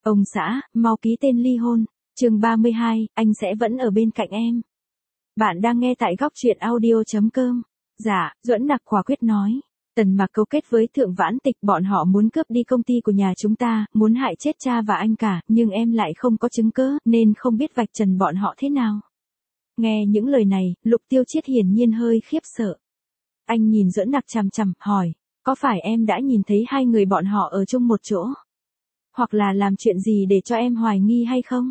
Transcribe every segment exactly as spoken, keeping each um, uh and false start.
Ông xã, mau ký tên ly hôn. Chương ba mươi hai, anh sẽ vẫn ở bên cạnh em. Bạn đang nghe tại góc truyện audio chấm com. Dạ, Duẫn Nặc quả quyết nói. Tần Mặc cấu kết với Thượng Vãn Tịch, bọn họ muốn cướp đi công ty của nhà chúng ta, muốn hại chết cha và anh cả, nhưng em lại không có chứng cứ, nên không biết vạch trần bọn họ thế nào. Nghe những lời này, Lục Tiêu Chiết hiển nhiên hơi khiếp sợ. Anh nhìn Duẫn Nặc chằm chằm, hỏi, có phải em đã nhìn thấy hai người bọn họ ở chung một chỗ? Hoặc là làm chuyện gì để cho em hoài nghi hay không?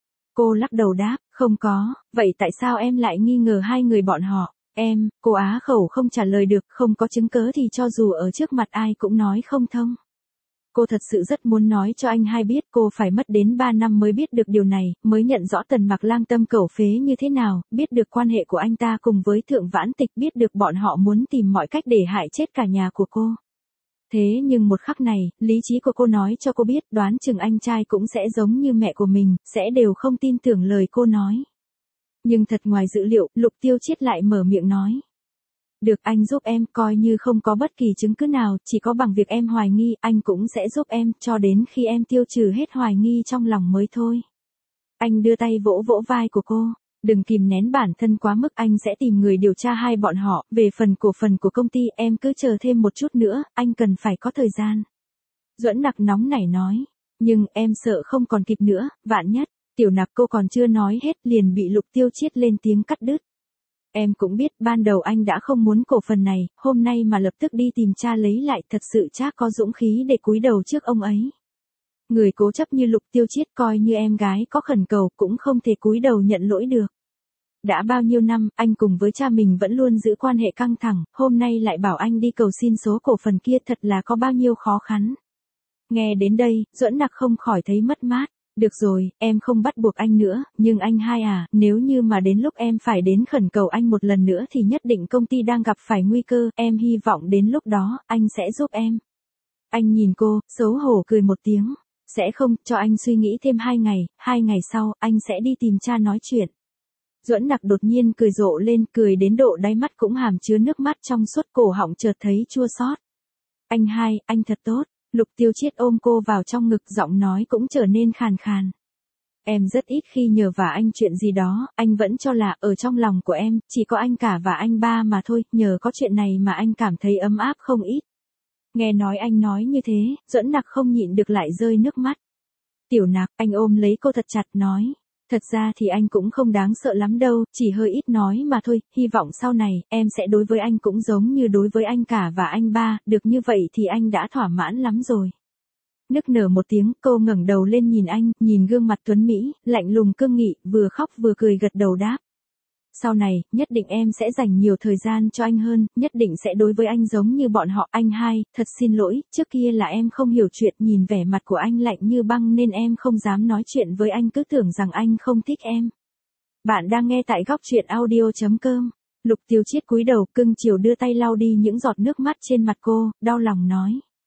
Cô lắc đầu đáp, không có, vậy tại sao em lại nghi ngờ hai người bọn họ? Em, cô á khẩu không trả lời được, không có chứng cớ thì cho dù ở trước mặt ai cũng nói không thông. Cô thật sự rất muốn nói cho anh hai biết, cô phải mất đến ba năm mới biết được điều này, mới nhận rõ Tần Mặc lang tâm cẩu phế như thế nào, biết được quan hệ của anh ta cùng với Thượng Vãn Tịch, biết được bọn họ muốn tìm mọi cách để hại chết cả nhà của cô. Thế nhưng một khắc này, lý trí của cô nói cho cô biết, đoán chừng anh trai cũng sẽ giống như mẹ của mình, sẽ đều không tin tưởng lời cô nói. Nhưng thật ngoài dự liệu, Lục Tiêu Chiết lại mở miệng nói. Được, anh giúp em, coi như không có bất kỳ chứng cứ nào, chỉ có bằng việc em hoài nghi, anh cũng sẽ giúp em, cho đến khi em tiêu trừ hết hoài nghi trong lòng mới thôi. Anh đưa tay vỗ vỗ vai của cô. Đừng kìm nén bản thân quá mức, anh sẽ tìm người điều tra hai bọn họ, về phần cổ phần của công ty, em cứ chờ thêm một chút nữa, anh cần phải có thời gian. Duẫn Nặc nóng nảy nói, nhưng em sợ không còn kịp nữa, vạn nhất. Tiểu Nặc cô còn chưa nói hết liền bị Lục Tiêu Chiết lên tiếng cắt đứt. Em cũng biết ban đầu anh đã không muốn cổ phần này, hôm nay mà lập tức đi tìm cha lấy lại thật sự chắc có dũng khí để cúi đầu trước ông ấy. Người cố chấp như Lục Tiêu Chiết coi như em gái có khẩn cầu cũng không thể cúi đầu nhận lỗi được. Đã bao nhiêu năm, anh cùng với cha mình vẫn luôn giữ quan hệ căng thẳng, hôm nay lại bảo anh đi cầu xin số cổ phần kia thật là có bao nhiêu khó khăn. Nghe đến đây, Duẫn Nặc không khỏi thấy mất mát. Được rồi, em không bắt buộc anh nữa, nhưng anh hai à, nếu như mà đến lúc em phải đến khẩn cầu anh một lần nữa thì nhất định công ty đang gặp phải nguy cơ, em hy vọng đến lúc đó, anh sẽ giúp em. Anh nhìn cô, xấu hổ cười một tiếng. Sẽ không, cho anh suy nghĩ thêm hai ngày, hai ngày sau, anh sẽ đi tìm cha nói chuyện. Duẫn Nặc đột nhiên cười rộ lên, cười đến độ đáy mắt cũng hàm chứa nước mắt, trong suốt cổ họng chợt thấy chua xót. Anh hai, anh thật tốt. Lục Tiêu Chiết ôm cô vào trong ngực, giọng nói cũng trở nên khàn khàn. Em rất ít khi nhờ vả anh chuyện gì đó, anh vẫn cho là ở trong lòng của em, chỉ có anh cả và anh ba mà thôi, nhờ có chuyện này mà anh cảm thấy ấm áp không ít. Nghe nói anh nói như thế, Duẫn Nặc không nhịn được lại rơi nước mắt. Tiểu Nặc, anh ôm lấy cô thật chặt nói. Thật ra thì anh cũng không đáng sợ lắm đâu, chỉ hơi ít nói mà thôi, hy vọng sau này, em sẽ đối với anh cũng giống như đối với anh cả và anh ba, được như vậy thì anh đã thỏa mãn lắm rồi. Nức nở một tiếng, cô ngẩng đầu lên nhìn anh, nhìn gương mặt tuấn Mỹ, lạnh lùng cương nghị, vừa khóc vừa cười gật đầu đáp. Sau này, nhất định em sẽ dành nhiều thời gian cho anh hơn, nhất định sẽ đối với anh giống như bọn họ. Anh hai, thật xin lỗi, trước kia là em không hiểu chuyện, nhìn vẻ mặt của anh lạnh như băng nên em không dám nói chuyện với anh, cứ tưởng rằng anh không thích em. Bạn đang nghe tại góc truyện audio chấm com. Lục Tiêu Chiết cúi đầu, cưng chiều đưa tay lau đi những giọt nước mắt trên mặt cô, đau lòng nói.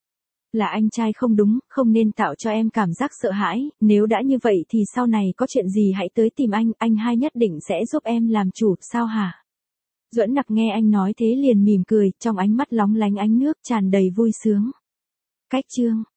Là anh trai không đúng, không nên tạo cho em cảm giác sợ hãi, nếu đã như vậy thì sau này có chuyện gì hãy tới tìm anh, anh hai nhất định sẽ giúp em làm chủ, sao hả? Duẫn Nặc nghe anh nói thế liền mỉm cười, trong ánh mắt lóng lánh ánh nước tràn đầy vui sướng. Cách chương